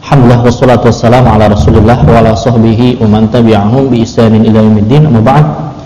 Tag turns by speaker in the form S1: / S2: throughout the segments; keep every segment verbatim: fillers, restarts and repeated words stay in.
S1: Alhamdulillah wassalatu wassalamu ala Rasulillah wa ala sahbihi wa man tabi'ahum bi ihsanin ila yaumiddin. Amma ba'd.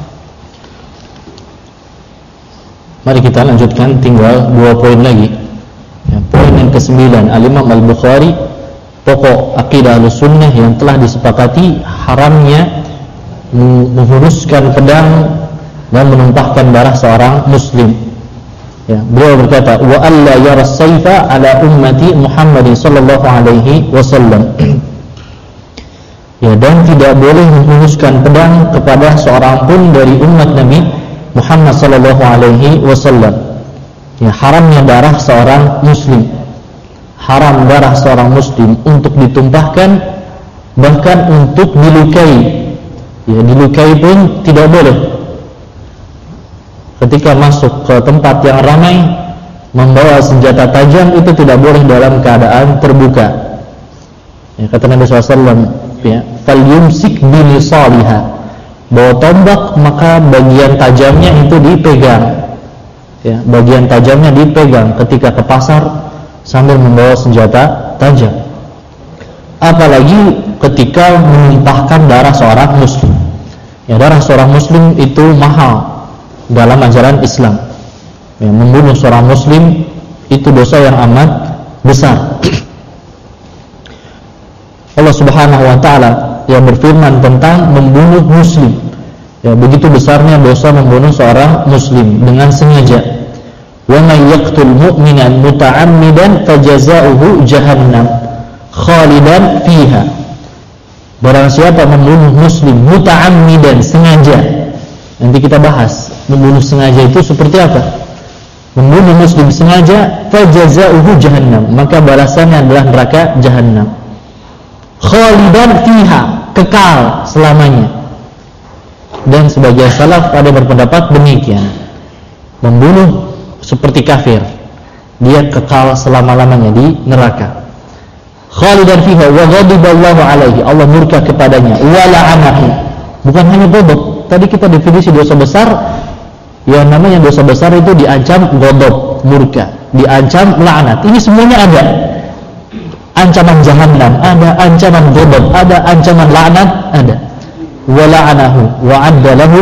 S1: Mari kita lanjutkan, tinggal dua poin lagi. Ya, poin yang kesembilan, Al-Imam Al-Bukhari, pokok akidah Ahlussunnah yang telah disepakati haramnya menghunuskan pedang dan menumpahkan darah seorang muslim. Ya, beliau berkata, wa alla yara as-sayfa ala ummati Muhammad sallallahu alaihi wasallam. Ya, dan tidak boleh menghunuskan pedang kepada seorang pun dari umat Nabi Muhammad sallallahu alaihi wasallam. Ya, haramnya darah seorang muslim. Haram darah seorang muslim untuk ditumpahkan, bahkan untuk dilukai. Ya, dilukai pun tidak boleh. Ketika masuk ke tempat yang ramai membawa senjata tajam itu tidak boleh dalam keadaan terbuka. Ya, kata Nabi shallallahu alaihi wasallam, ya, falyumsik binisaliha, bawa tombak maka bagian tajamnya itu dipegang. Ya, bagian tajamnya dipegang ketika ke pasar sambil membawa senjata tajam. Apalagi ketika menumpahkan darah seorang muslim. Ya, darah seorang muslim itu mahal dalam ajaran Islam. Ya, membunuh seorang muslim itu dosa yang amat besar. Allah Subhanahu wa taala yang berfirman tentang membunuh muslim. Ya, begitu besarnya dosa membunuh seorang muslim dengan sengaja. Wa may yaqtul mu'minan muta'ammidan fajazaohu jahannam khalidan fiha. Barang siapa membunuh muslim muta'ammidan, sengaja. Nanti kita bahas membunuh sengaja itu seperti apa. Membunuh muslim sengaja, fajazauhu jahannam, maka balasannya adalah neraka jahannam. Khalidan fiha, kekal selamanya. Dan sebagian salaf ada berpendapat demikian. Membunuh seperti kafir, dia kekal selama-lamanya di neraka. Khalidan fiha wa ghadiballahu alaihi, Allah murka kepadanya, wa la'anahu. Bukan hanya bodoh. Tadi kita definisi dosa besar. Yang namanya dosa besar itu diancam ghadab, murka, diancam laknat. Ini semuanya ada. Ancaman jahannam ada, ancaman ghadab ada, ancaman laknat ada. Wa la'anahu wa 'adda lahu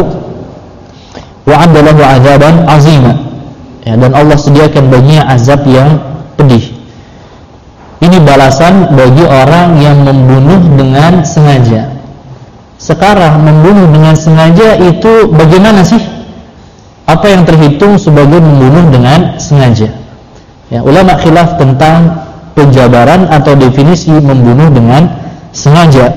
S1: wa 'adda lahu 'adzaban 'azima. Ya, dan Allah sediakan baginya azab yang pedih. Ini balasan bagi orang yang membunuh dengan sengaja. Sekarang membunuh dengan sengaja itu bagaimana sih? Apa yang terhitung sebagai membunuh dengan sengaja? Ya, ulama khilaf tentang penjabaran atau definisi membunuh dengan sengaja.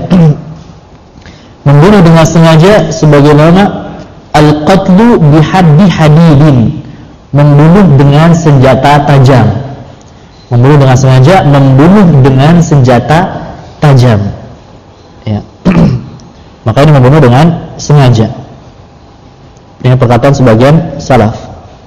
S1: Membunuh dengan sengaja sebagaimana al-qatlu bihaddi hadidin, membunuh dengan senjata tajam. Membunuh dengan sengaja, membunuh dengan senjata tajam. Ya. Maka ini membunuh dengan sengaja. Ini perkataan sebagian salaf.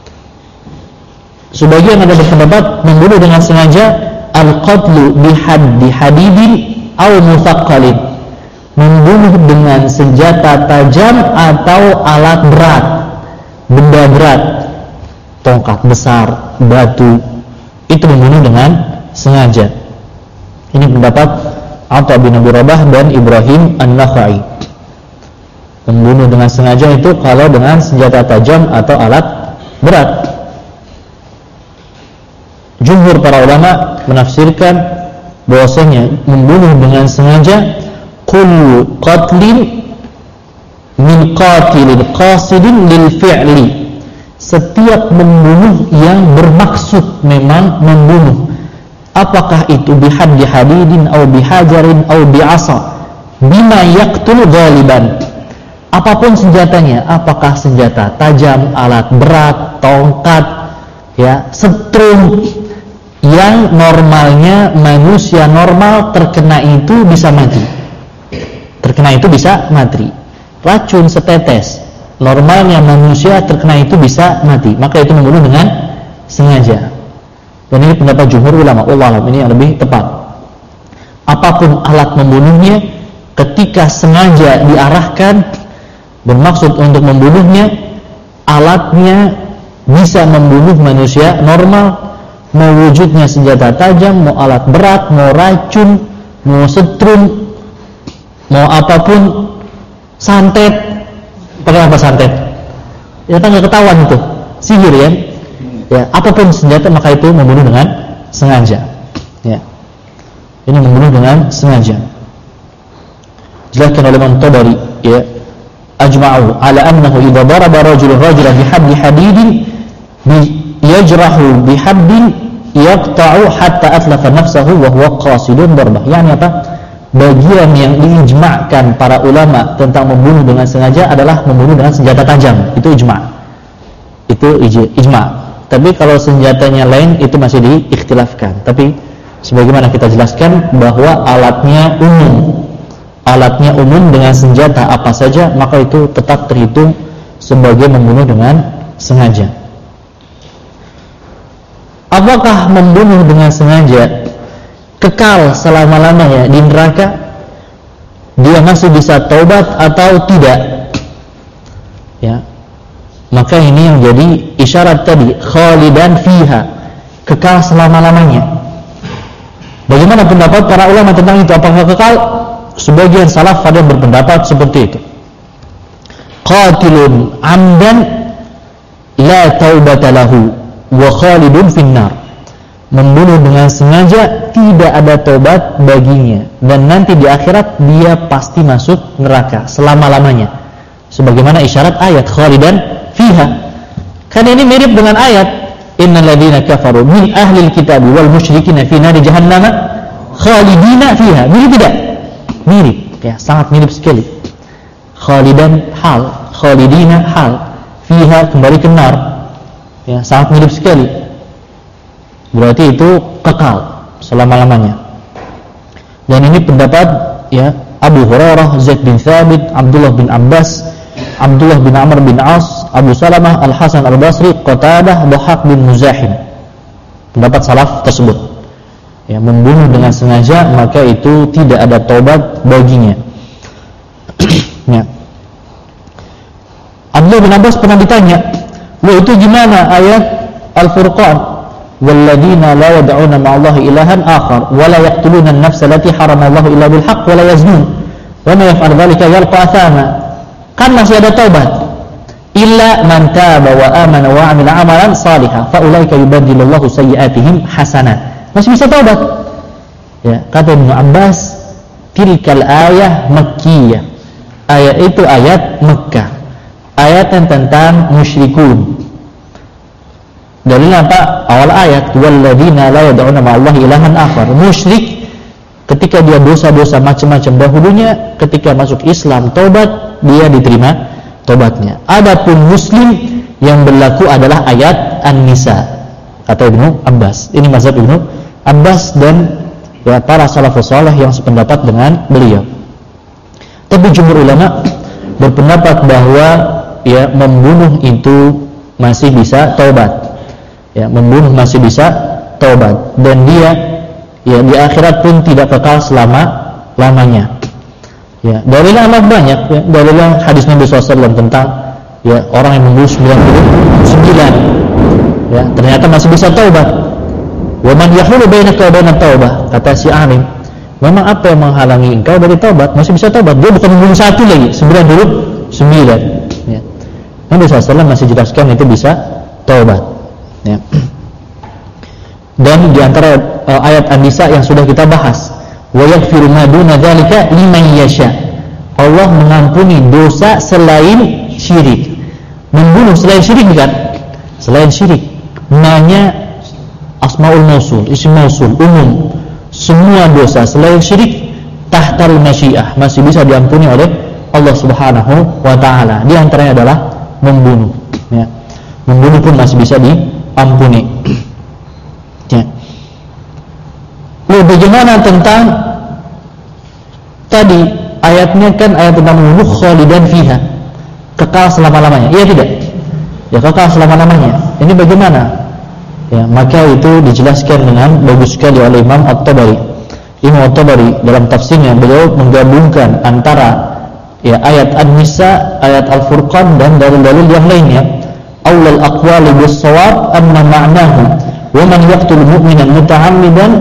S1: Sebagian ada berpendapat membunuh dengan sengaja al-qatlu bihaddi hadidin aw muthaqqalin, membunuh dengan senjata tajam atau alat berat, benda berat, tongkat besar, batu, itu membunuh dengan sengaja. Ini pendapat Atha bin Abi Rabah dan Ibrahim An-Nakhai. Membunuh dengan sengaja itu kalau dengan senjata tajam atau alat berat. Jumhur para ulama menafsirkan bahwasanya membunuh dengan sengaja kullu qatlin min qatilin qasidin lil fi'li, setiap membunuh yang bermaksud memang membunuh, apakah itu bihaddi hadidin au bihajarin au bi'asa bima yaqtul ghaliban, apapun senjatanya, apakah senjata tajam, alat berat, tongkat, ya, setrum, yang normalnya manusia normal terkena itu bisa mati. Terkena itu bisa mati. Racun setetes, normalnya manusia terkena itu bisa mati. Maka itu membunuh dengan sengaja. Dan ini pendapat jumhur ulama. Allah, ini yang lebih tepat. Apapun alat membunuhnya, ketika sengaja diarahkan bermaksud untuk membunuhnya, alatnya bisa membunuh manusia normal. Mau wujudnya senjata tajam, mau alat berat, mau racun, mau setrum, mau apapun, santet, pakai apa santet? Ya kan nggak ketahuan itu, sihir ya. Ya, apapun senjata maka itu membunuh dengan sengaja. Ya, ini membunuh dengan sengaja. Jelaskan oleh Imam Tabari, ya, ajma'u ala annahu idza daraba rajulun rajulan bihabli hadidin yajrahu bihablin yaqta'u hatta atlafa nafsahu wa huwa qasidun darbah. Yani apa? Bagian yang diijma'kan para ulama tentang membunuh dengan sengaja adalah membunuh dengan senjata tajam. Itu ijma'. Itu ijma'. Tapi kalau senjatanya lain itu masih diikhtilafkan. Tapi sebagaimana kita jelaskan bahwa alatnya umum. Alatnya umum dengan senjata apa saja, maka itu tetap terhitung sebagai membunuh dengan sengaja. Apakah membunuh dengan sengaja kekal selama-lamanya di neraka? Dia masih bisa taubat atau tidak? Ya. Maka ini yang jadi isyarat tadi, khalidan fiha, kekal selama-lamanya. Bagaimana pendapat para ulama tentang itu? Apakah kekal? Sebagian salaf ada yang berpendapat seperti itu. Qatilun amdan la taubata lahu wa khalidun finnar. Membunuh dengan sengaja tidak ada taubat baginya, dan nanti di akhirat dia pasti masuk neraka selama-lamanya. Sebagaimana isyarat ayat khalidan fiha. Karena ini mirip dengan ayat innal ladzina kafaru min ahlil kitabi wal musyrikina fi nari jahannam khalidina fiha. Mirip tidak? Mirip, ya, sangat mirip sekali. Khalidan hal, khalidina hal, fiha kembali ke nar. Ya, sangat mirip sekali. Berarti itu kekal selama-lamanya. Dan ini pendapat, ya, Abu Hurairah, Zaid bin Thabit, Abdullah bin Abbas, Abdullah bin Amr bin As, Abu Salamah, Al-Hasan Al-Basri, Qatadah, Dhahak bin Muzahim. Pendapat salaf tersebut. Ya, membunuh dengan sengaja maka itu tidak ada taubat baginya. Ya. Abdullah bin Abbas pernah ditanya, "Wah, itu gimana ayat Al-Furqan? Walladzina la yad'una ma'allahi ilahan akhar wa la yaqtuluna an-nafsa allati haramallahu illa bil haqq wa la yaznun wa may yaf'al dhalika yalqa athama." Kan masih ada taubat. Illa man taba wa amana wa 'amila 'amalan shalihan fa ulaika yubaddilullahu sayyi'atihim hasanat. Masih bisa taubat. Ya, kata Ibnu Abbas, tilkal ayah makkiyah. Ayat itu ayat Mekkah. Ayat yang tentang musyrikun. Dalilnya apa? Awal ayat, walladzina la yad'una ma'allahi ilahan akhar. Musyrik ketika dia dosa-dosa macam-macam dahulunya, ketika masuk Islam taubat, dia diterima taubatnya. Adapun muslim yang berlaku adalah ayat An-Nisa atau Ibnu Abbas. Ini mazhab Ibnu Abbas dan, ya, para salafus saleh yang sependapat dengan beliau. Tapi jumhur ulama berpendapat bahwa, ya, membunuh itu masih bisa taubat. Ya, membunuh masih bisa taubat, dan dia, ya, di akhirat pun tidak kekal selama-lamanya. Ya, dalilnya amat banyak, ya, dalilnya hadis Nabi shallallahu alaihi wasallam tentang, ya, orang yang membunuh sembilan puluh sembilan, ya, ternyata masih bisa taubat. Wa man yahulu bainaka wa bainat taubah, kata si alim, memang apa yang menghalangi engkau dari taubat? Masih bisa taubat. Dia bukan membunuh satu lagi, sembilan puluh sembilan. Ya. Nabi shallallahu alaihi wasallam masih jelaskan itu bisa taubat. Ya. Dan di antara uh, ayat An-Nisa yang sudah kita bahas, wa yaghfiru ma duna dzalika liman yasha. Allah mengampuni dosa selain syirik. Membunuh selain syirik bukan? Selain syirik. Namanya Asmaul Mausul, isim Mausul umum. Semua dosa selain syirik tahtal masyiah, masih bisa diampuni oleh Allah Subhanahu wa taala. Di antaranya adalah membunuh, ya. Membunuh pun masih bisa diampuni. Ya. Lalu bagaimana tentang tadi ayatnya, kan ayat tentang membunuh khalidan fiha, kekal selama-lamanya. Iya tidak? Ya, kekal selama-lamanya. Ini bagaimana? Ya, maka itu dijelaskan dengan bagus sekali oleh Imam At-Tabari. Imam At-Tabari dalam tafsirnya beliau menggabungkan antara, ya, ayat An-Nisa, ayat Al-Furqan dan dalil-dalil yang lainnya. Aulal aqwali bis-shawab anna ma'nahu wa man yaqtul mu'minan muta'ammidan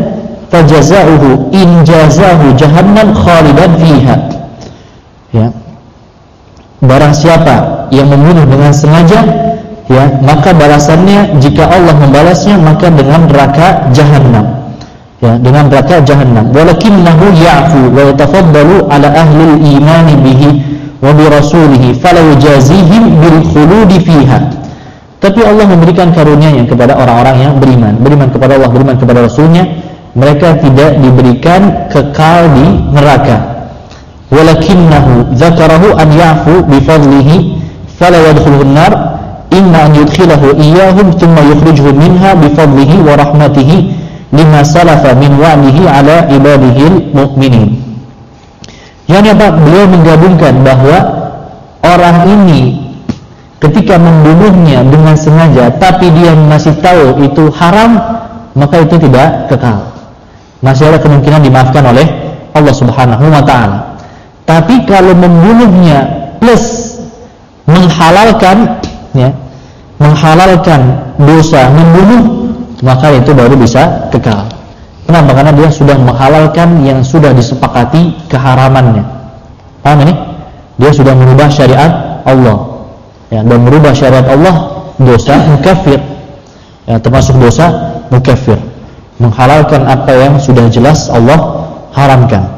S1: fajaza'uhu in jazahu jahannam khalidan fiha. Ya. Barang siapa yang membunuh dengan sengaja, ya, maka balasannya jika Allah membalasnya maka dengan neraka jahanam. Ya, dengan neraka jahanam. Walakinnahu ya'fu wa yatafaddalu ala ahli al-iman bihi wa bi rasulih fala yujazihim bil khuludi fiha. Tapi Allah memberikan karunia-Nya kepada orang-orang yang beriman, beriman kepada Allah, beriman kepada Rasul-Nya, mereka tidak diberikan kekal di neraka. Walakinnahu dzakarahu an ya'fu bi fadlihi fala yadkhuluhun nar imma an yudkhilahu iyyahum thumma yukhrijuhum minha bi fadlihi wa rahmatihi lima salafa min wa'dihi ala ibadihil mu'minin. Yang apa? Beliau menggabungkan bahwa orang ini ketika membunuhnya dengan sengaja tapi dia masih tahu itu haram, maka itu tidak kekal. Masih ada kemungkinan dimaafkan oleh Allah Subhanahu wa taala. Tapi kalau membunuhnya plus menghalalkan, ya, menghalalkan dosa membunuh, maka itu baru bisa kekal. Kenapa? Karena dia sudah menghalalkan yang sudah disepakati keharamannya. Paham ini? Dia sudah merubah syariat Allah, ya, dan merubah syariat Allah dosa mukafir, ya, termasuk dosa mukafir, menghalalkan apa yang sudah jelas Allah haramkan.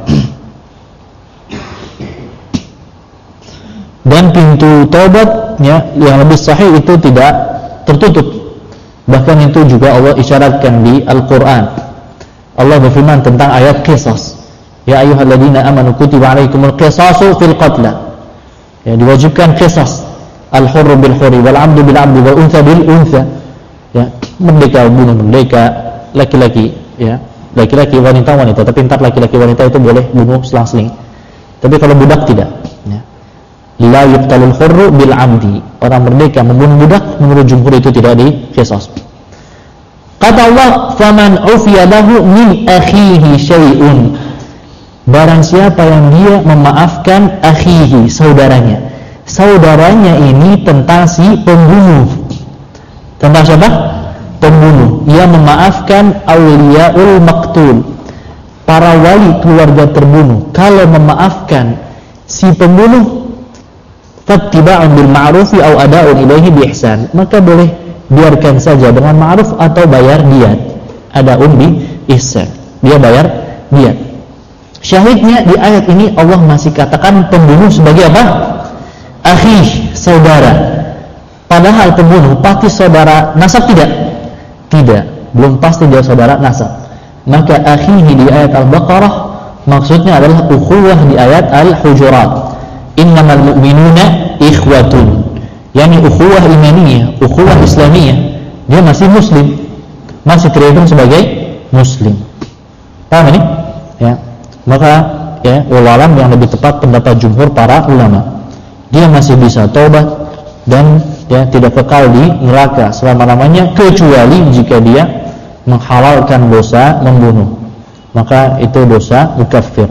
S1: Dan pintu taubat, ya, yang lebih sahih itu tidak tertutup. Bahkan itu juga Allah isyaratkan di Al-Quran. Allah berfirman tentang ayat qisas. Ya ayyuhalladzina amanu kutiba alaikumul qisasu fil qatla. Ya, diwajibkan qisas. Al-hurru bil hurri wal 'abdu bil 'abdi wal untha bil untha. Ya, merdeka bunuh merdeka, laki-laki, ya. Laki-laki wanita wanita, tapi entar laki-laki wanita itu boleh bunuh selang-seling. Tapi kalau budak tidak, ya. La yuqtalul hurru bil 'abdi. Orang merdeka membunuh budak menurut jumhur itu tidak diqisas. Kata Allah, "Faman 'ufiya lahu min akhihi syai'un." Barang siapa yang dia memaafkan akhihi, saudaranya. Saudaranya ini tentang si pembunuh. Tentang siapa? Pembunuh. Ia memaafkan auliyaul maqtul, para wali keluarga terbunuh. Kalau memaafkan si pembunuh, fattiba'un bil ma'rufi aw ada'un ilaihi bi ihsan, maka boleh biarkan saja dengan ma'ruf atau bayar diat. Ada'un bi ihsan, dia bayar diat. Syahidnya di ayat ini Allah masih katakan pembunuh sebagai apa? Akhi, saudara. Padahal pembunuh pasti saudara nasab tidak? Tidak, belum pasti dia saudara nasab. Maka akhihi di ayat Al-Baqarah maksudnya adalah ukhuwah di ayat Al-Hujurat. Innamal mu'minuna ikhwatun, yakni ukhuwah imaniyah, ukhuwah islamiyah. Dia masih muslim, masih terhitung sebagai muslim. Paham ini? Ya. Maka ya, wallahualam yang lebih tepat pendapat jumhur para ulama. Dia masih bisa taubat dan ya tidak kekal di neraka selama-lamanya kecuali jika dia menghalalkan dosa membunuh. Maka itu dosa mukafir.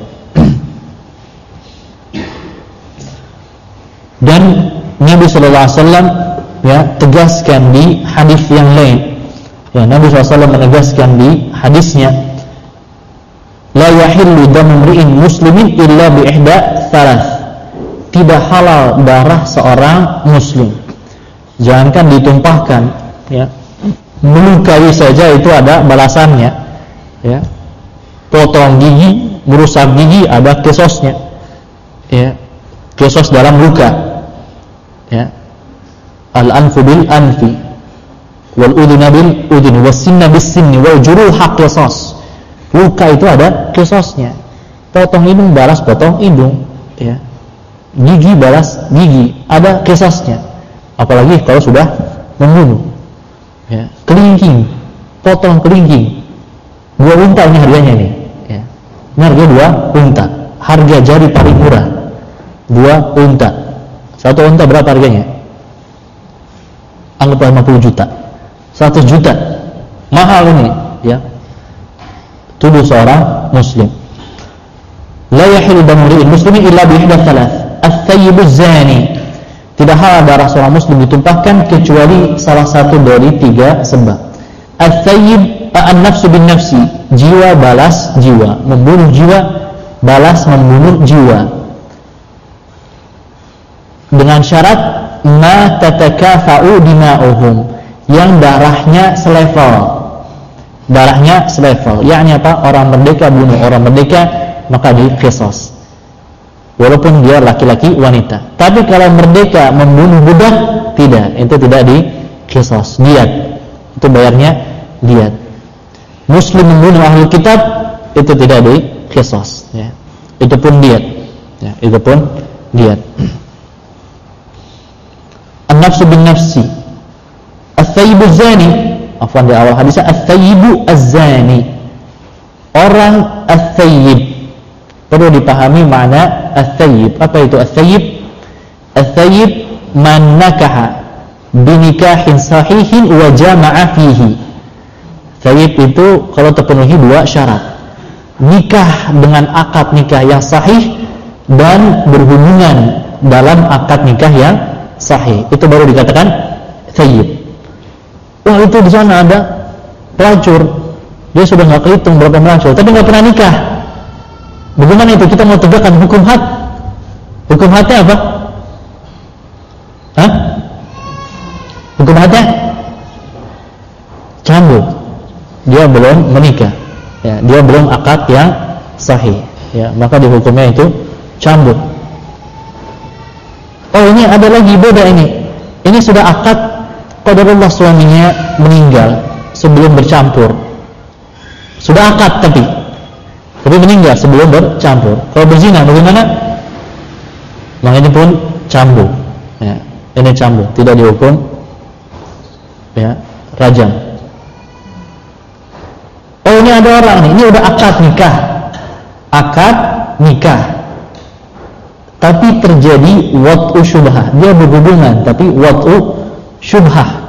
S1: Dan Nabi sallallahu alaihi wasallam ya tegaskan di hadis yang lain. Ya, Nabi sallallahu alaihi wasallam menegaskan di hadisnya, la yahillu damu imri'in muslimin illa bi ihda thalath. Tidak halal darah seorang muslim. Jangankan ditumpahkan, ya. Melukai saja itu ada balasannya. Ya. Potong gigi, merusak gigi ada qisasnya. Ya. Qisas dalam luka. Ya. Al-anfu bil anfi wal udhuna bil udhuni was sinna bis sinni wal juruha qisas. Luka itu ada qisasnya. Potong hidung balas potong hidung, ya. Gigi balas gigi, ada qisasnya. Apalagi kalau sudah membunuh. Ya. Kelingking, potong kelingking. Dua unta ini harganya nih, ya. Ini harga dua unta. Harga jari paling murah. Dua unta. Satu unta berapa harganya? Anggap lima puluh juta. seratus juta. Mahal ini, ya. Tubuh seorang muslim. La yahillu damu imri'in muslimin illa bi ihda thalath. Ats-tsayyibuz zani. Tidak halal darah seorang muslim ditumpahkan kecuali salah satu dari tiga sebab. Ats-tsayyib an-nafsu bin nafsi, jiwa balas jiwa, membunuh jiwa balas membunuh jiwa, dengan syarat ma tatakafa'u dima'uhum, yang darahnya selevel, darahnya selevel, yakni apa? Orang merdeka bunuh orang merdeka, maka di qisas, walaupun dia laki-laki wanita. Tapi kalau merdeka membunuh budak, tidak, itu tidak di qisas, diat, itu bayarnya diat. Muslim membunuh ahli kitab, itu tidak di qisas, ya. Itu pun diat, ya, itu pun diat. An-nafsu bin nafsi, Al-thayyibu az-zani, afwan di awal hadisnya Al-thayyibu az-zani, orang al-thayyib, perlu dipahami makna al-thayyib. Apa itu al-thayyib? Al-thayyib man nakaha binikahin sahihin wa jama'a fihi. Thayyib itu kalau terpenuhi dua syarat, nikah dengan akad nikah yang sahih dan berhubungan dalam akad nikah yang sahih, itu baru dikatakan thayyib. Wah, itu di sana ada pelacur, dia sudah nggak kehitung berapa pelacur, tapi nggak pernah nikah. Bagaimana itu? Kita mau tegakkan hukum had. Hukum hadnya apa? Hah? Hukum hadnya cambuk. Dia belum menikah, ya, dia belum akad yang sahih, ya, maka dihukumnya itu cambuk. Oh, ini ada lagi beda ini. Ini sudah akad, qadarullah suaminya meninggal sebelum bercampur. Sudah akad tapi tapi meninggal sebelum bercampur. Kalau berzina bagaimana? Maka ini pun cambuk, ya. Ini cambuk, tidak dihukum, ya, rajam. Oh, ini ada orang nih, ini udah akad nikah, akad nikah, tapi terjadi wat'u syubhah, dia berhubungan tapi wat'u syubhah.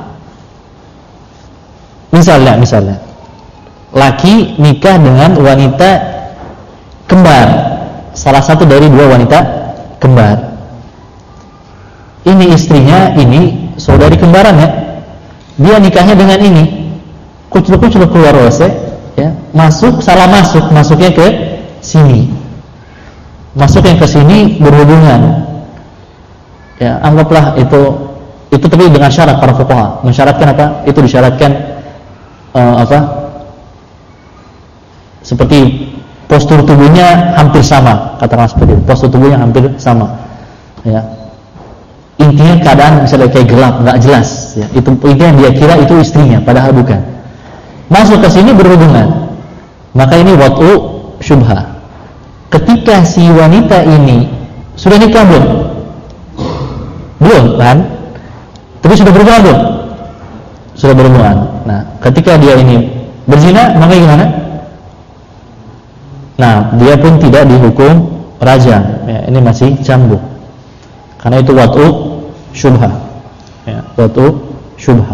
S1: Misalnya, misalnya, laki nikah dengan wanita kembar, salah satu dari dua wanita kembar. Ini istrinya, ini saudari kembarannya. Dia nikahnya dengan ini, kucluk-kucluk keluar W C, ya, masuk, salah masuk, masuknya ke sini, masuknya ke sini berhubungan. Ya, anggaplah itu itu tapi dengan syarat para fuqaha. Mensyaratkan apa? Itu disyaratkan uh, apa? Seperti postur tubuhnya hampir sama, katakanlah seperti itu. Postur tubuhnya hampir sama. Ya. Intinya keadaan misalnya kayak gelap, enggak jelas, ya. Itu intinya dia kira itu istrinya, padahal bukan. Masuk ke sini berhubungan, maka ini wat'u syubhah. Ketika si wanita ini sudah nikah belum? Belum kan? Tapi sudah berhubungan belum? Sudah berhubungan. Nah, ketika dia ini berzina, maka gimana? Nah, dia pun tidak dihukum rajam, ya, ini masih cambuk, karena itu wat'u syubhah, ya, wat'u syubhah.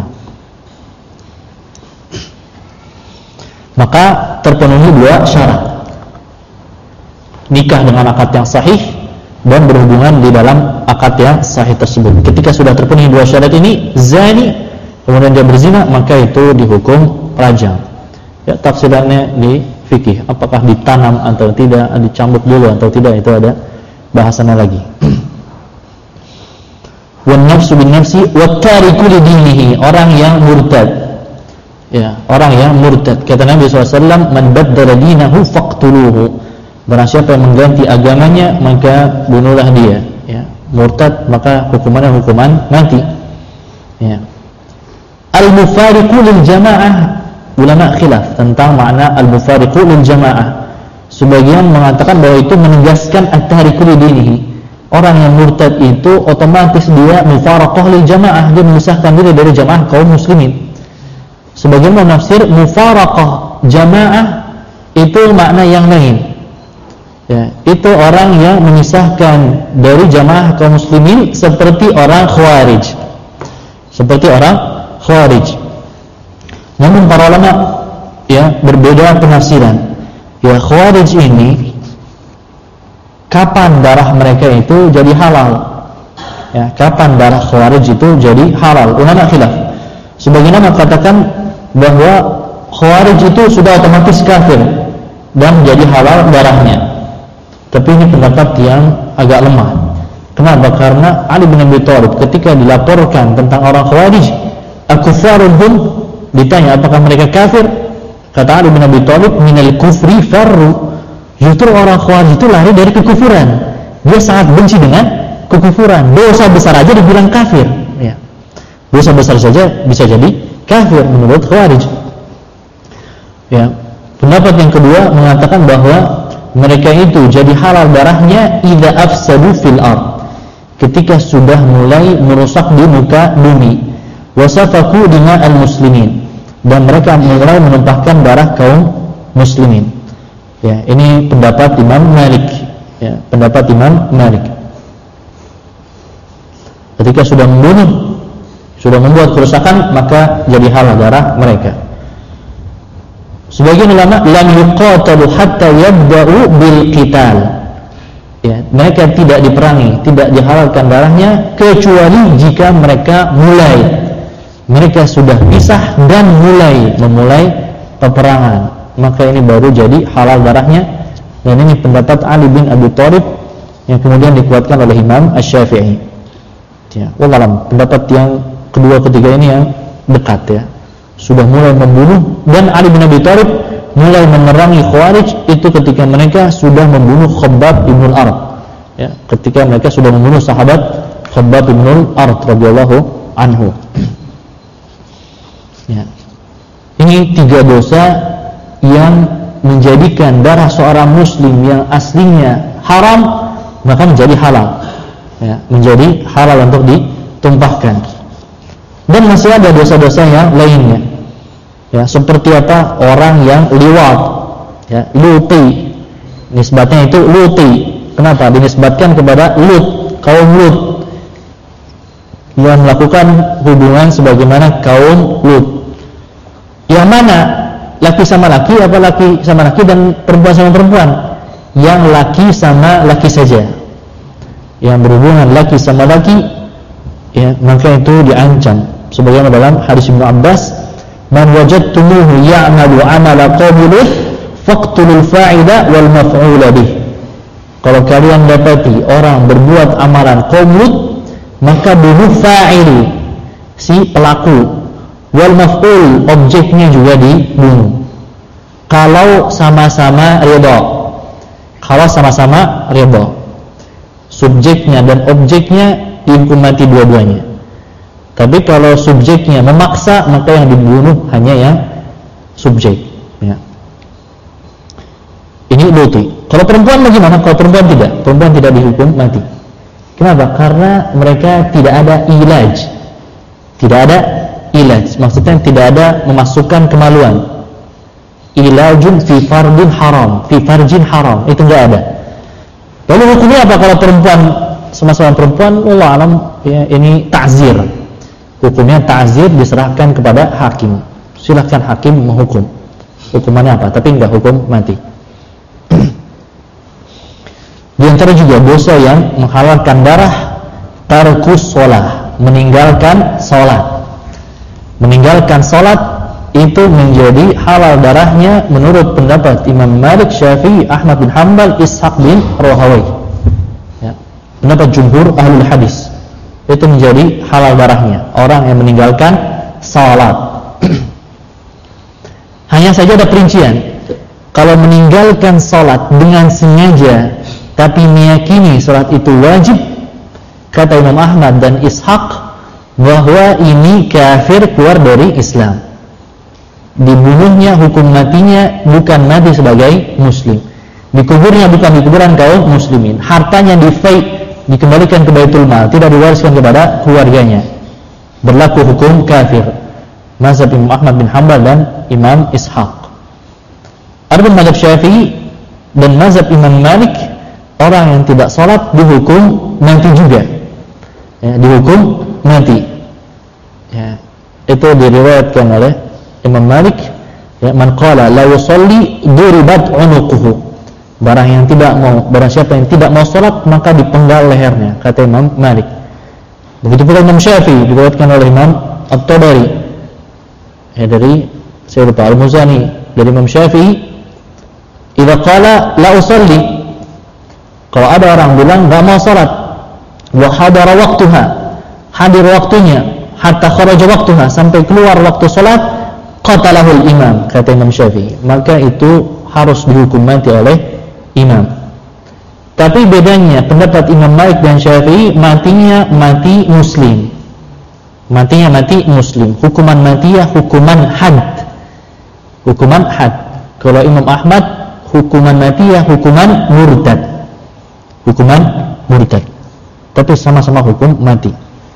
S1: Maka terpenuhi dua syarat, nikah dengan akad yang sahih dan berhubungan di dalam akad yang sahih tersebut. Ketika sudah terpenuhi dua syarat ini, zani, kemudian dia berzina, maka itu dihukum rajam. Ya, tafsirannya di fikih, apakah ditanam atau tidak, dicambuk dulu atau tidak, itu ada bahasannya lagi. Wan nafsu bin nafsi wa tariku li dinihi, orang yang murtad. Ya, orang yang murtad. Kata Nabi shallallahu alaihi wasallam, man baddala dinahu faqtuluhu. Barang siapa yang mengganti agamanya, maka bunuhlah dia. Ya, murtad maka hukumannya hukuman mati. Ya. Al-mufariqu lil jamaah, ulama khilaf tentang makna al-mufariqu lil jamaah. Sebagian mengatakan bahwa itu menegaskan at-tariku li dinihi. Orang yang murtad itu otomatis dia mufaraqah lil jamaah, dia memisahkan diri dari jamaah kaum muslimin. Sebagian menafsir mufaraqah jamaah itu makna yang lain. Ya, itu orang yang memisahkan dari jamaah kaum muslimin seperti orang khawarij. Seperti orang khawarij. Namun para ulama, ya, berbeda penafsiran. Ya, khawarij ini kapan darah mereka itu jadi halal? Ya, kapan darah khawarij itu jadi halal? Ulama khilaf. Sebagian ulama katakan bahwa Khawarij itu sudah otomatis kafir dan menjadi halal darahnya. Tapi ini pendapat yang agak lemah. Kenapa? Karena Ali bin Abi Thalib ketika dilaporkan tentang orang Khawarij, al-kuffarun hum, ditanya apakah mereka kafir, kata Ali bin Abi Thalib, minal kufri farru, justru orang Khawarij itu lari dari kekufuran. Dia sangat benci dengan kekufuran. Dosa besar aja dibilang kafir, ya. Dosa besar saja bisa jadi kafir menurut Khawarij. Ya. Pendapat yang kedua mengatakan bahwa mereka itu jadi halal darahnya idza afsadu fil ard, ketika sudah mulai merusak di muka bumi, wasafaku dima'al muslimin, dan mereka mulai menumpahkan darah kaum muslimin. Ya, ini pendapat Imam Malik. Ya, pendapat Imam Malik. Ketika sudah membunuh, sudah membuat kerusakan, maka jadi halal darah mereka. Sebagian ulama lam yuqatalu hatta yabda'u bil qital. Ya, mereka tidak diperangi, tidak dihalalkan darahnya kecuali jika mereka mulai, mereka sudah pisah dan mulai memulai peperangan, maka ini baru jadi halal darahnya. Dan ini pendapat Ali bin Abi Thalib yang kemudian dikuatkan oleh Imam Asy-Syafi'i. Ya, wallahualam, pendapat yang kedua ketiga ini yang dekat, ya. Sudah mulai membunuh, dan Ali bin Abi Thalib mulai memerangi Khawarij itu ketika mereka sudah membunuh Khabbab ibn al-Arat. Ya, ketika mereka sudah membunuh sahabat Khabbab ibn al-Arat radhiyallahu anhu. Ya. Ini tiga dosa yang menjadikan darah seorang muslim yang aslinya haram maka menjadi halal. Ya, menjadi halal untuk ditumpahkan. Dan masih ada dosa-dosa yang lainnya. Ya, seperti apa? Orang yang liwat, ya, luti. Nisbatnya itu luti. Kenapa? Dinisbatkan kepada Lut, kaum Lut, yang melakukan hubungan sebagaimana kaum Lut. Yang mana? Laki sama laki, apa laki sama laki dan perempuan sama perempuan? Yang laki sama laki saja. Yang berhubungan laki sama laki, ya, maka itu diancam. Sebagaimana dalam hadis Ibnu Abbas, man wajadtumuhu ya'malu 'amala qawmihi faqtulul fa'ila wal maf'ula bih. Kalau kalian dapati orang berbuat amalan kaum Lut, maka bunuh fa'il, si pelaku, wal maf'ul, objeknya juga dibunuh. Kalau sama-sama ridha. Kalau sama-sama ridha. Subjeknya dan objeknya dihukum mati dua-duanya. Tapi kalau subjeknya memaksa, maka yang dibunuh hanya yang subjek. Ya. Ini luti. Kalau perempuan bagaimana? Kalau perempuan tidak, perempuan tidak dihukum mati. Kenapa? Karena mereka tidak ada ilaj, tidak ada ilaj. Maksudnya tidak ada memasukkan kemaluan. Ilajun fi fardin haram, fi farjin haram, itu tidak ada. Lalu hukumnya apa kalau perempuan sama-sama perempuan? Allah alam, ya, ini ta'zir. Hukumnya ta'zir, diserahkan kepada hakim. Silakan hakim menghukum. Hukumannya apa? Tapi enggak hukum mati. Di antara juga dosa yang menghalalkan darah, tarkus sholah, meninggalkan sholat. Meninggalkan sholat itu menjadi halal darahnya menurut pendapat Imam Malik, Syafi'i, Ahmad bin Hanbal, Ishaq bin Rahawai. Ya. Pendapat jumhur ahlul hadis, itu menjadi halal darahnya orang yang meninggalkan salat. Hanya saja ada perincian. Kalau meninggalkan salat dengan sengaja tapi meyakini salat itu wajib, kata Imam Ahmad dan Ishaq, bahwa ini kafir, keluar dari Islam. Dibunuhnya, hukum matinya bukan mati sebagai muslim. Dikuburnya bukan di kuburan kaum muslimin. Hartanya di-fai, dikembalikan ke Baitul Mal, tidak diwariskan kepada keluarganya. Berlaku hukum kafir. Mazhab Imam Ahmad bin Hanbal dan Imam Ishaq. Adapun mazhab Syafi'i dan mazhab Imam Malik, orang yang tidak salat dihukum mati juga. Ya, dihukum mati. Ya, itu diriwayatkan oleh Imam Malik, ya, man qala la yusalli duribat unuquhu. Barang yang tidak mau, barang siapa yang tidak mau salat maka dipenggal lehernya, kata Imam Malik. Begitu pula Imam Syafi'i, diriwayatkan oleh Imam At-Tabari, ya, dari saya lupa, Al-Muzani dari Imam Syafi'i, idza qala la usalli, kalau ada orang bilang enggak mau salat, wa hadara waqtuha, hadir waktunya, hatta kharaja waqtuha, sampai keluar waktu salat, qatalahul imam, kata Imam Syafi'i, maka itu harus dihukum mati oleh imam. Tapi bedanya pendapat Imam Malik dan Syafi'i, matinya mati muslim. Matinya mati muslim. Hukuman matinya hukuman had. Hukuman had. Kalau Imam Ahmad, hukuman matinya hukuman murtad. Hukuman murtad. Tapi sama-sama hukum mati.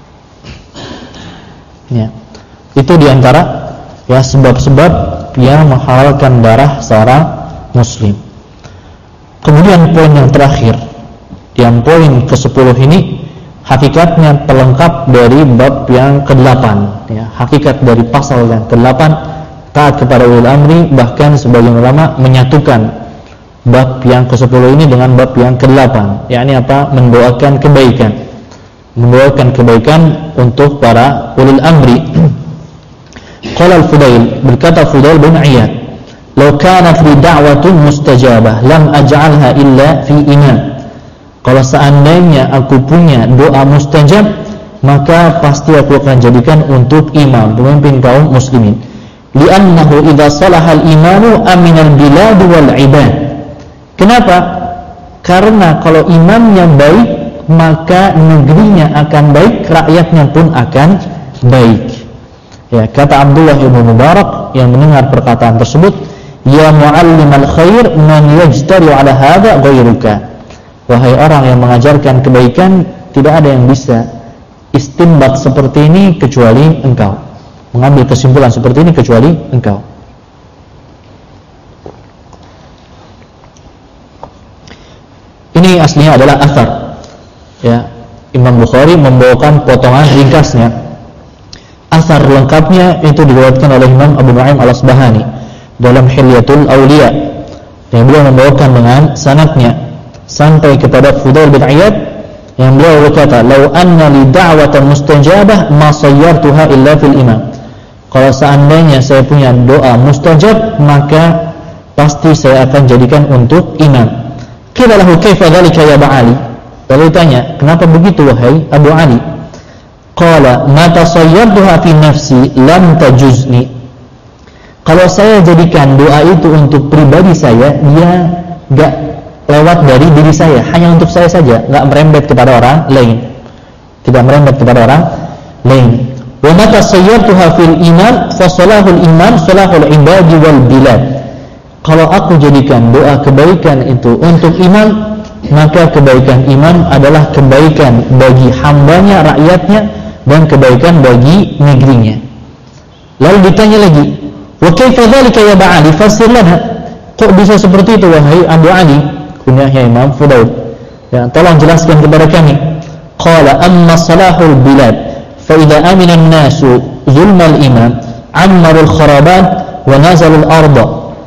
S1: Ya. Itu diantara ya sebab-sebab yang menghalalkan darah seorang muslim. Kemudian poin yang terakhir, yang poin kesepuluh ini, hakikatnya pelengkap dari bab yang kedelapan, ya, hakikat dari pasal yang kedelapan, taat kepada ulil amri. Bahkan sebagian ulama menyatukan bab yang kesepuluh ini dengan bab yang kedelapan, yakni apa? Mendoakan kebaikan, mendoakan kebaikan untuk para ulil amri. Qala al-Fudail, berkata Fudail bin Iyad, "Law kanat li da'watun mustajabah lam aj'alha illa fi imam." Kalau seandainya aku punya doa mustajab, maka pasti aku akan jadikan untuk imam, pemimpin kaum muslimin. Li'annahu idza salaha al-imamu aminal bilad wal ibad. Kenapa? Karena kalau imamnya baik, maka negerinya akan baik, rakyatnya pun akan baik. Ya, kata Abdullah bin Mubarak yang mendengar perkataan tersebut, "Ya muallimal khair, man yajtari ala hadha ghairuka." Wahai orang yang mengajarkan kebaikan, tidak ada yang bisa istinbat seperti ini kecuali engkau. Mengambil kesimpulan seperti ini kecuali engkau. Ini aslinya adalah athar. Ya, Imam Bukhari membawakan potongan ringkasnya. Athar lengkapnya itu diriwayatkan oleh Imam Abu Nu'aim Al-Asbahani dalam Hilyatul Awliya, yang beliau membawakan dengan sanadnya sampai kepada Fudail bin Iyad, yang beliau berkata, "Lau anna li da'watan mustajabah ma sayyartuha illa fil imam." Kalau seandainya saya punya doa mustajab, maka pasti saya akan jadikan untuk imam. Qila lahu kaifa dzalika ya Abu Ali? Lalu tanya, kenapa begitu wahai Abu Ali? Qala ma tasayyartuha fi nafsi lam tajuzni. Kalau saya jadikan doa itu untuk pribadi saya, dia enggak lewat dari diri saya, hanya untuk saya saja, enggak merembet kepada orang lain. Tidak merembet kepada orang lain. Wa mata sayyartuha fil iman fa salahul iman salahul ibadi wal bilad. Kalau aku jadikan doa kebaikan itu untuk iman, maka kebaikan iman adalah kebaikan bagi hambanya, rakyatnya, dan kebaikan bagi negerinya. Lalu ditanya lagi, wa kaifa dzalika ya Abu Ali? Fasir lana. Kok bisa seperti itu wahai Abu Ali? Kunyahnya Imam Fudail. Ya, tolong jelaskan kepada kami. Qala amma salahul bilad fa idza amina an-nasu zulmal imam ammarul kharabat wa nazalul arda.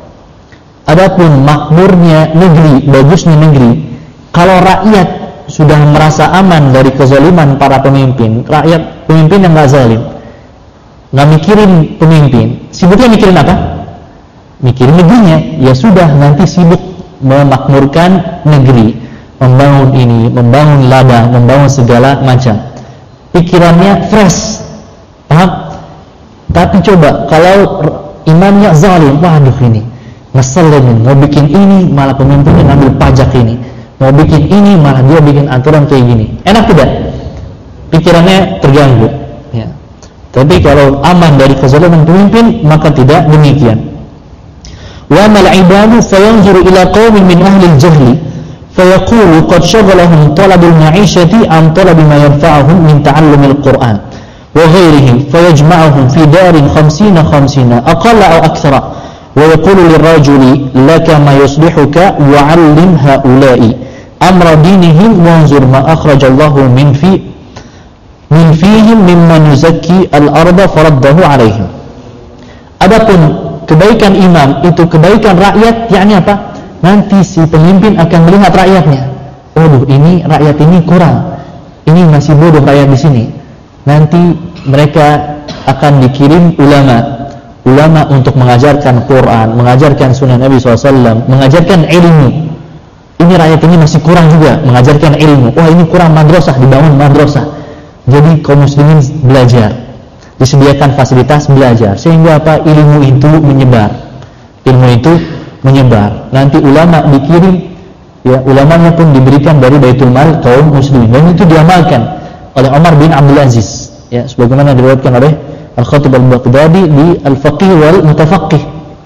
S1: Adapun makmurnya negeri, bagusnya negeri, kalau rakyat sudah merasa aman dari kezaliman para pemimpin, rakyat pemimpin yang enggak zalim, enggak mikirin pemimpin, sibuknya mikirin apa? Mikirin negerinya. Ya sudah, nanti sibuk memakmurkan negeri, membangun ini, membangun ladang, membangun segala macam. Pikirannya fresh, paham? Tapi coba kalau imamnya zalim, waduh ini ngeselin, mau bikin ini malah pemimpinnya ngambil pajak ini, mau bikin ini malah dia bikin aturan kayak gini. Enak tidak? Pikirannya terganggu. Ya. Tapi kalau aman dari kezaliman pemimpin, maka tidak demikian. Wa mal ibadu fayanzuru ila qaumin min ahli al-jahli fayaqulu qad shaghalahum talabul ma'ishati an talabi ma yanfa'uhum min ta'allumil Qur'an wa ghairihi fayajma'uhum fi darin khamsina khamsina aqalla aw akthara wa yaqulu lirrajuli laka ma yuslihuka wa 'allim ha'ula'i amra dinihim wanzur ma akhrajallahu min fi min fihim mimman yuzakki al-arda faraddahu 'alaihim. Adapun kebaikan imam itu kebaikan rakyat, yakni apa? Nanti si pemimpin akan melihat rakyatnya. Waduh, ini rakyat ini kurang. Ini masih bodoh rakyat di sini. Nanti mereka akan dikirim ulama ulama untuk mengajarkan Quran, mengajarkan sunnah Nabi shallallahu alaihi wasallam, mengajarkan ilmu. Ini rakyat ini masih kurang juga mengajarkan ilmu. Wah, ini kurang madrasah, dibangun madrasah. Jadi kaum muslimin belajar, disediakan fasilitas belajar, sehingga apa? Ilmu itu menyebar. Ilmu itu menyebar. Nanti ulama dikirim, ya, ulamanya pun diberikan dari Baitul Mal kaum muslimin. Dan itu diamalkan oleh Umar bin Abdul Aziz, ya, sebagaimana diriwayatkan oleh Al-Khatib Al-Baghdadi di Al-Faqih wal Mutafaqih.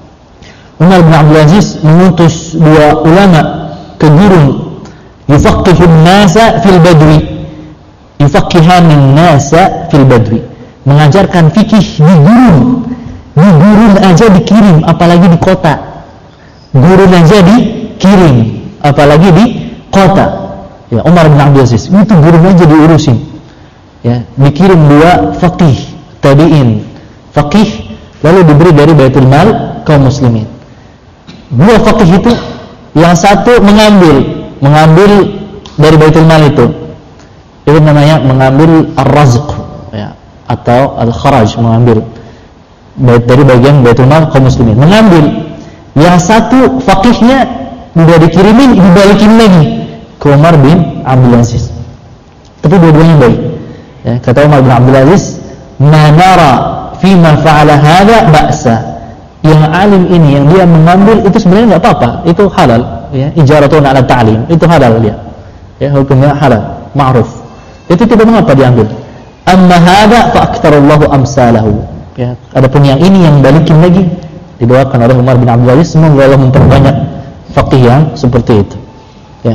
S1: Umar bin Abdul Aziz mengutus dua ulama ke gurun, yufaqihun nasa fil badwi, yufaqihanin nasa fil badwi, mengajarkan fikih di gurun. Di gurun aja dikirim, apalagi di kota. Gurun aja dikirim, apalagi di kota. Ya, Umar bin Abdul Aziz itu gurun aja diurusin. Ya, dikirim dua faqih tabi'in, faqih, lalu diberi dari Baitul Mal kaum muslimin. Dua faqih itu, yang satu mengambil mengambil dari Baitul Mal itu, itu namanya mengambil ar-razq, ya, atau al-kharaj, mengambil dari bagian Baitul Mal kaum muslimin, mengambil. Yang satu faqihnya udah dikirimin, dibalikin lagi ke Umar bin Abdul Aziz. Tapi dua-duanya baik. Ya, kata Umar bin Abdul Aziz, "Ma nara fi ma fa'ala hadha ba'sa." Yang alim ini, yang dia mengambil itu sebenarnya enggak apa-apa, itu halal, ya, ijaratun 'ala ta'lim, itu halal dia. Ya, hukumnya halal, ma'ruf. Itu tidak mengapa diambil. Amma hadha fa aktsarullahu amsalahu. Ya, adapun yang ini yang balikin lagi, didoakan oleh Umar bin Abdul Aziz, semoga Allah memperbanyak faqih yang seperti itu. Ya.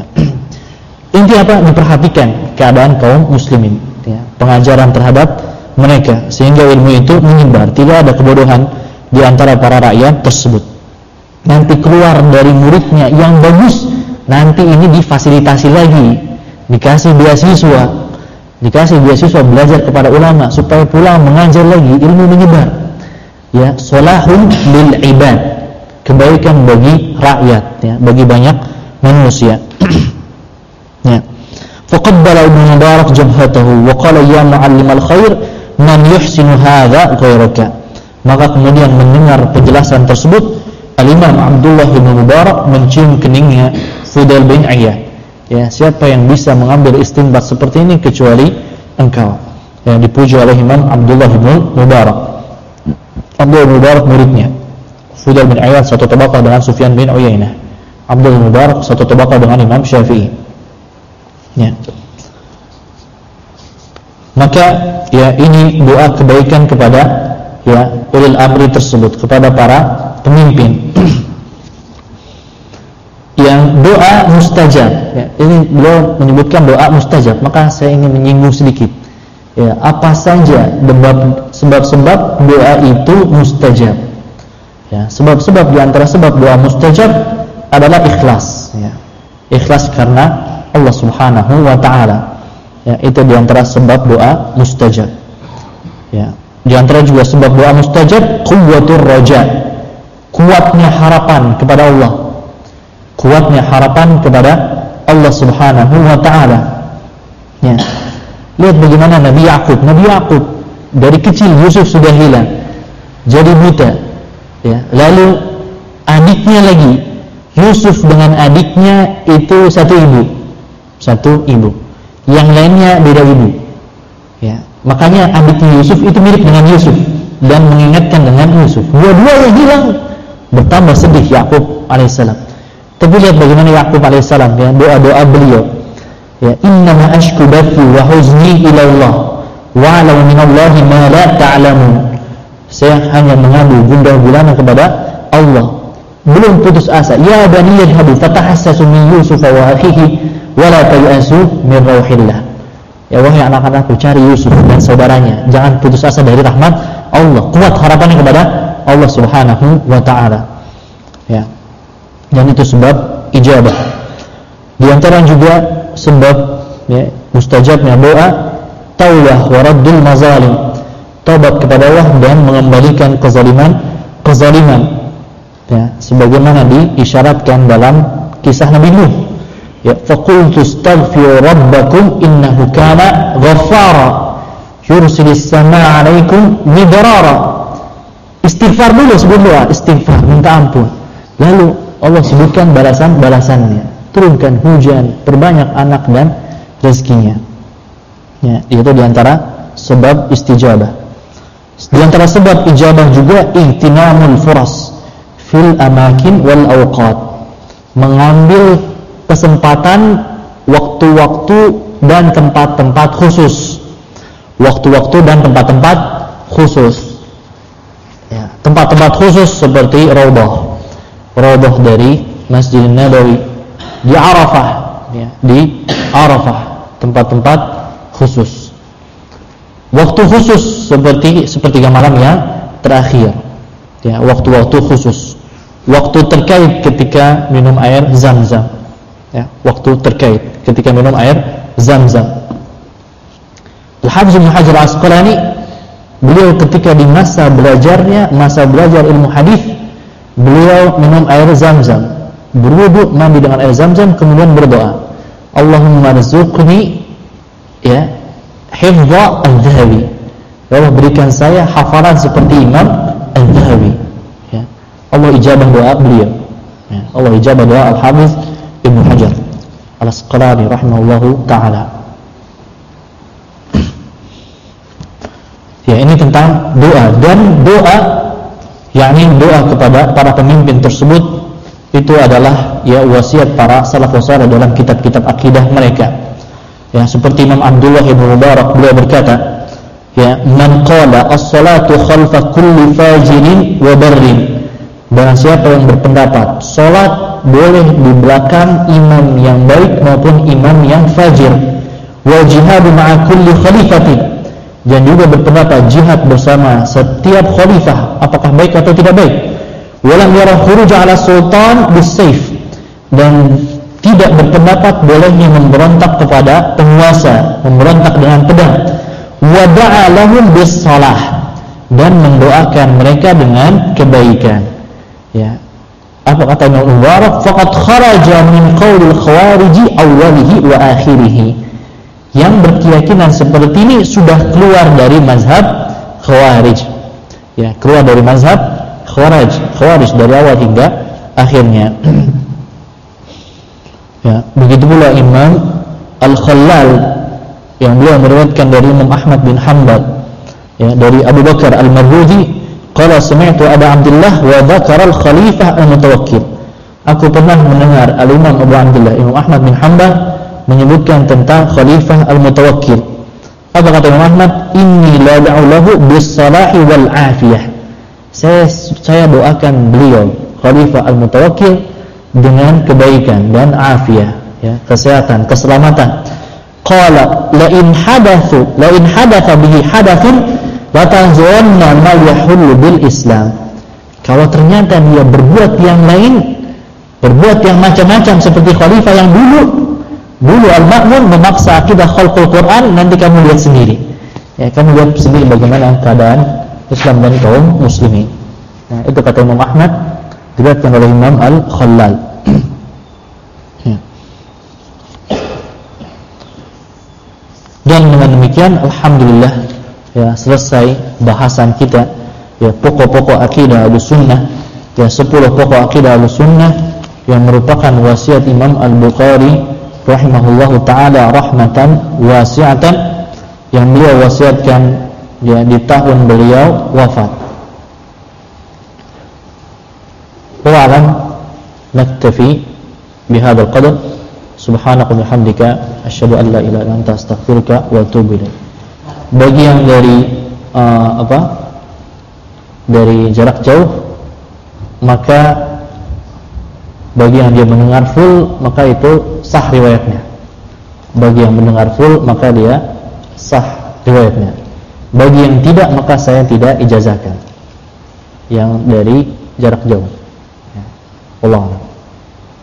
S1: Inti apa? Diperhatikan keadaan kaum muslimin, ya, pengajaran terhadap mereka sehingga ilmu itu menyebar, tidak ada kebodohan di antara para rakyat tersebut. Nanti keluar dari muridnya yang bagus, nanti ini difasilitasi lagi, dikasih beasiswa, dikasih beasiswa belajar kepada ulama supaya pulang mengajar lagi, ilmu menyebar. Ya, salahun lil ibad, kebaikan bagi rakyat, ya, bagi banyak manusia. Ya. Faqabbala Ibnu Mubarak jabhatahu wa qala ya muallimal khair man yuhsinu hadza ghairaka. Maka kemudian mendengar penjelasan tersebut, Al-Imam Abdullah bin Mubarak mencium keningnya Fudail bin Iyad. Ya, siapa yang bisa mengambil istinbat seperti ini kecuali engkau. Yang dipuji oleh Imam Abdullah bin Mubarak. Abdullah bin Mubarak muridnya. Fudail bin Iyad satu tabaqah dengan Sufyan bin Uyainah. Abdullah bin Mubarak satu tabaqah dengan Imam Syafi'i. Ya. Maka ya ini doa kebaikan kepada ya ulil amri tersebut, kepada para pemimpin. Yang doa mustajab, ya, ini beliau menyebutkan doa mustajab, maka saya ingin menyinggung sedikit. Ya, apa saja sebab-sebab doa itu mustajab. Ya, sebab-sebab di antara sebab doa mustajab adalah ikhlas, ya. Ikhlas karena Allah Subhanahu wa taala. Ya, itu di antara sebab doa mustajab. Ya, di antara juga sebab doa mustajab quwwatur raja, kuatnya harapan kepada Allah. Kuatnya harapan kepada Allah Subhanahu wa taala. Ya. Lihat bagaimana Nabi Yakub, Nabi Yakub dari kecil Yusuf sudah hilang, jadi buta. Ya, lalu adiknya lagi, Yusuf dengan adiknya itu satu ibu. Satu ibu. Yang lainnya beda ibu. Ya, makanya adiknya Yusuf itu mirip dengan Yusuf dan mengingatkan dengan Yusuf. Dua-duanya hilang, bertambah sedih Yakub alaihissalam. Tapi lihat bagaimana Yakub alaihissalam, ya, doa-doa beliau. Ya, innama ashku bathi wa huzni ila Allah wa a'lamu min Allahi ma la ta'lamun. Saya hanya mengadu gundah gulana kepada Allah. Belum putus asa. Ya bani yadhhabu fatahassasu min Yusuf wa akhihi wa la ta'asu min rauhillah. Ya wahai anak-anakku, cari Yusuf dan saudaranya, jangan putus asa dari rahmat Allah. Kuat harapannya kepada Allah Subhanahu wa taala. Ya. Dan itu sebab ijabah. Di antara juga sebab ya, mustajabnya doa taubah wa raddul mazalim, taubat kepada Allah dan mengembalikan kezaliman kezaliman. Ya, sebagaimana diisyaratkan dalam kisah Nabi Nuh. Ya, faqultu astaghfiru rabbakum innahu kana ghaffara yursilis samaa'a 'alaikum midrara istighfar dulu sebelum doa, istighfar, minta ampun. Lalu Allah sebutkan balasan-balasannya, turunkan hujan, perbanyak anak dan rezekinya. Ya, itu diantara sebab istijabah. Diantara sebab ijabah juga ihtinamul furas fil amakin wal awqat, mengambil kesempatan waktu-waktu dan tempat-tempat khusus. Waktu-waktu dan tempat-tempat khusus. Ya, tempat-tempat khusus seperti Raudhah. Raudhah dari Masjidin Nabawi di Arafah, ya, di Arafah, tempat-tempat khusus. Waktu khusus seperti sepertiga malam yang terakhir. Ya, waktu-waktu khusus. Waktu terkait ketika minum air Zam-Zam. Ya, waktu terkait ketika minum air Zam-Zam. Al-Hafiz Ibnu Hajar Al-Asqalani, beliau ketika di masa belajarnya, masa belajar ilmu hadis, beliau minum air Zam-Zam, berwudu, mandi dengan air Zam-Zam, kemudian berdoa, Allahumma rzuqni ya hifdha al-Dhahabi. Ya Allah, berikan saya hafalan seperti Imam al-Dhahabi. Ya. Allah ijabah doa beliau. Ya. Allah ijabah doa Al-Hafiz Ibnu Hajar Al-Asqalani rahimahullahu ta'ala. Ya, ini tentang doa, dan doa yakni doa kepada para pemimpin tersebut itu adalah ya wasiat para salafus saleh dalam kitab-kitab akidah mereka. Ya, seperti Imam Abdullah Ibnu Mubarak, beliau berkata, ya, man qala as-salatu khalfa kulli fajirin wa barrin. Barang siapa yang berpendapat salat boleh di belakang imam yang baik maupun imam yang fajir, wa jihadu ma'a kulli khalifatin, dan juga berpendapat jihad bersama setiap khalifah apakah baik atau tidak baik, walam yara khuruj ala sultan bisayf, dan tidak berpendapat bolehnya memberontak kepada penguasa, memberontak dengan pedang, wa da'a lahum bis-shalah, dan mendoakan mereka dengan kebaikan. Ya, apa kata Imam Mubarak, faqad kharaja min qaulil khawariji awwalihi wa akhirihi. Yang berkeyakinan seperti ini sudah keluar dari mazhab Khawarij. Ya, keluar dari mazhab Khawarij, Khawarij dari awal hingga akhirnya. Ya, begitu pula Imam Al-Khallal yang beliau meriwayatkan dari Imam Ahmad bin Hanbal, ya, dari Abu Bakar Al-Marwazi, qala sami'tu Abu Abdullah wa dzakara al-Khalifah al-Mutawakkil. Aku pernah mendengar Al-Imam Abu Abdullah Imam Ahmad bin Hanbal menyebutkan tentang Khalifah Al-Mutawakkil. Apa kata Imam Ahmad? Inni la da'ulahu bis-salahi wal afiyah. Saya saya doakan beliau Khalifah Al-Mutawakkil dengan kebaikan dan afiyah, ya, kesehatan, keselamatan. Qala la in hadathu la in hadatha bihi hadathun la tanzuanna ma yahullu bil Islam. Kalau ternyata dia berbuat yang lain, berbuat yang macam-macam seperti khalifah yang dulu Dulu Al-Ma'mun memaksa akidah khalqul Quran, nanti kamu lihat sendiri. Ya, kamu lihat sendiri bagaimana keadaan Islam dan kaum muslimin. Nah, itu kata Imam Ahmad, diriwayatkan oleh Imam Al-Khallal. Ya. Dan dengan demikian alhamdulillah, ya, selesai bahasan kita, ya, pokok-pokok akidah Ahlussunnah, ya, sepuluh pokok akidah Ahlussunnah yang merupakan wasiat Imam Al-Bukhari rahimahullahu ta'ala rahmatan wasi'atan, yang beliau wasiatkan, ya, di tahun beliau wafat. Wa'alam naktafi bihadzal qadar, subhanaka wa bihamdika asyhadu an la ilaha illa anta astaghfiruka wa atubu ilaik. Bagi yang dari uh, apa? dari jarak jauh, maka bagi yang dia mendengar full, maka itu sah riwayatnya. Bagi yang mendengar full, maka dia sah riwayatnya. Bagi yang tidak, maka saya tidak ijazahkan yang dari jarak jauh. Ya. Wallahu a'lam.